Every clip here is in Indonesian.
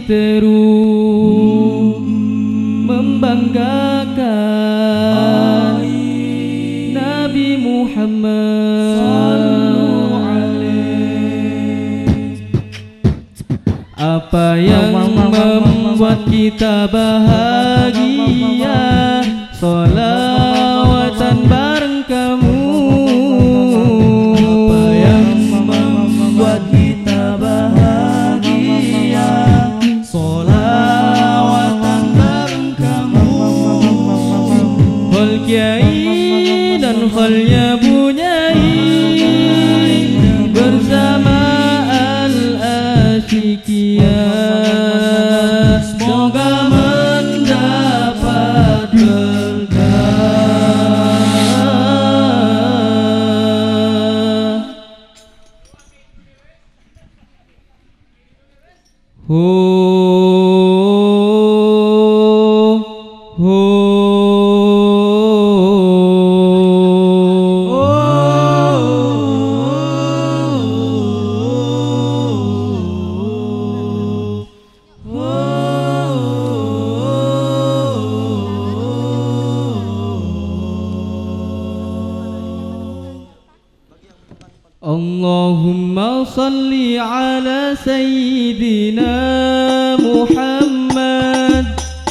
terus membanggakan Nabi Muhammad. Apa yang membuat kita bahagia, sholawatan bareng kamu. Apa yang membuat kita bahagia, sholawatan bareng kamu. Hol kiai dan holnya bunyai bersama al-asyikia, semoga mendapat berkah. Allahumma salli ala sayyidina Muhammad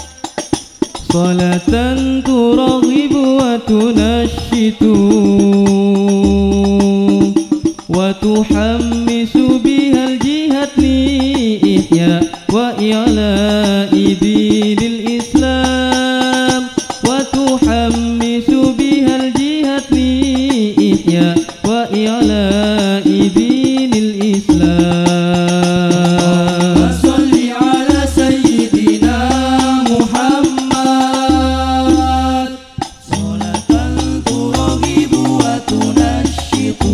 salatan turaghibu wa tunashitu wa tuhammisu bihal jihad li ihya wa i'la'i dinil Islam, wa tuhammisu bihal jihad li ihya wa i'la'i dinil Islam. Sholli ala sayyidina Muhammad sholatan turaghibu wa tunashitu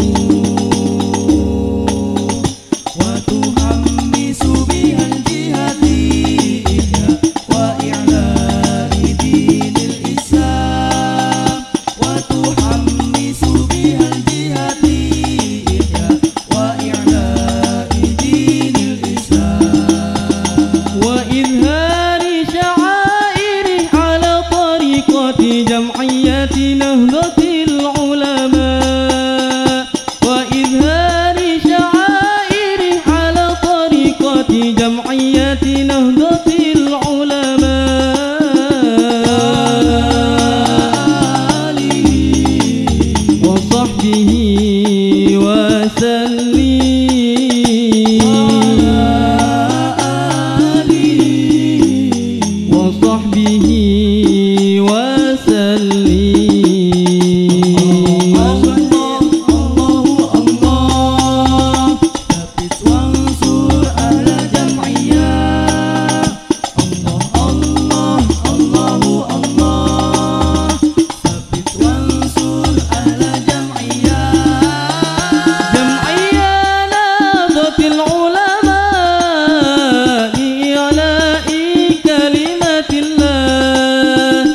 wa tuhammisu bihal jihadi ihya wa i'la'i dinil Islam, wa tuhammisu bihal jihadi ihya wa i'la'i dinil Islam, wa idhari sya'airi ala tariqati jam'iyyati nahdlatil ulama, wa idhari sya'airi ala tariqati jam'iyyati nahdlatil ulama, wa sahbihi wa sallim, wa sahbihi wa sallim. Jam'iyyah nahdlatil ulama li'ala'i kalimatillah,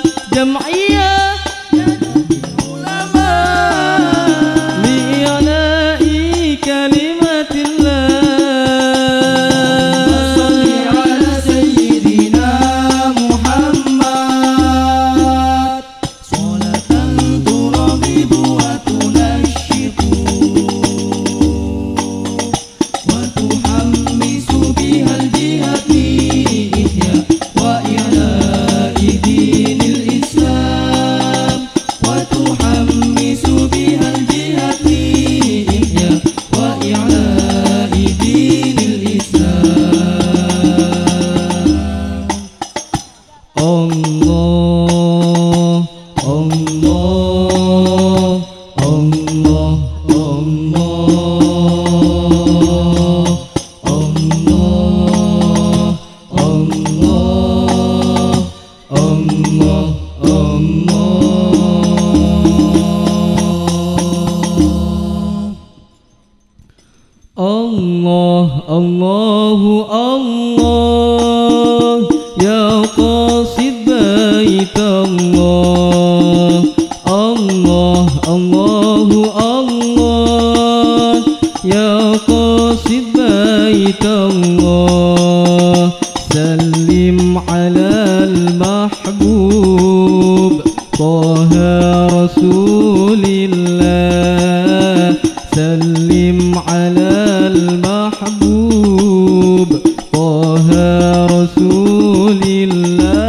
سلم على المحبوب طه رسول الله سلم على المحبوب طه رسول الله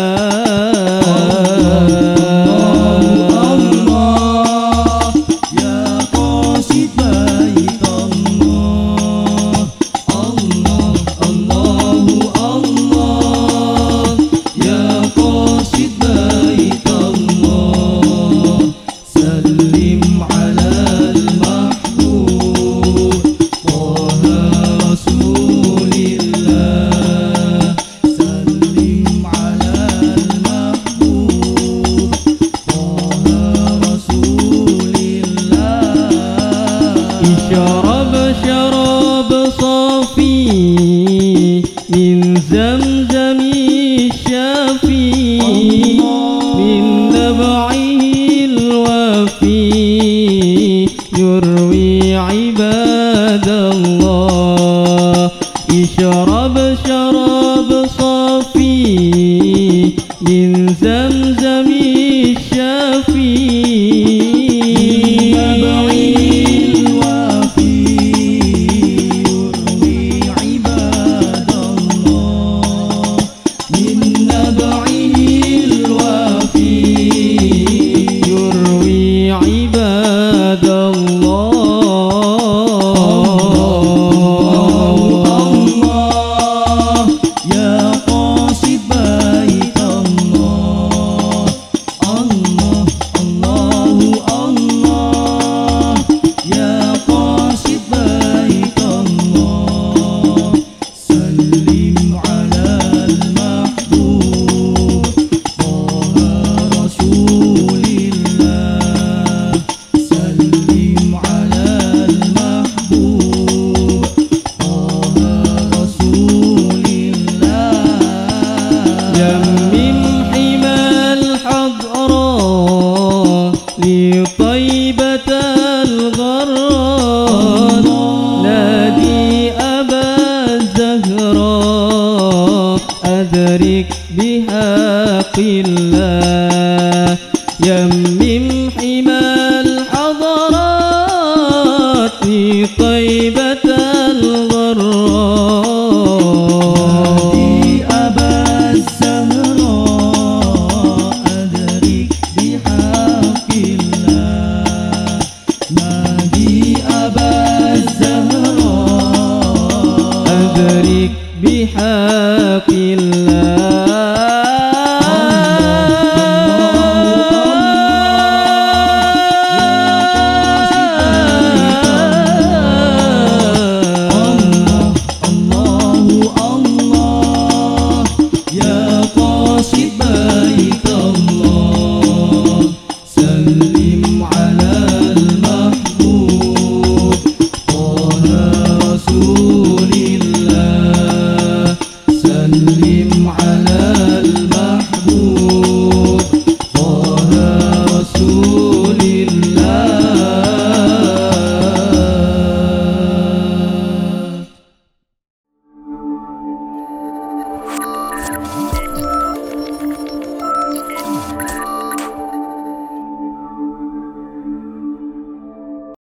شرب شراب صافي من زمزم الشافي من نبعه الوافي يروي عباد الله اشرب شراب صافي من زمزم الشافي يمم حمى الحضراء لطيبة الغراء نادي أبا الزهراء أدرك بحق الله يمم حمى الحضرات لطيبة الغراء أدرك بحق الله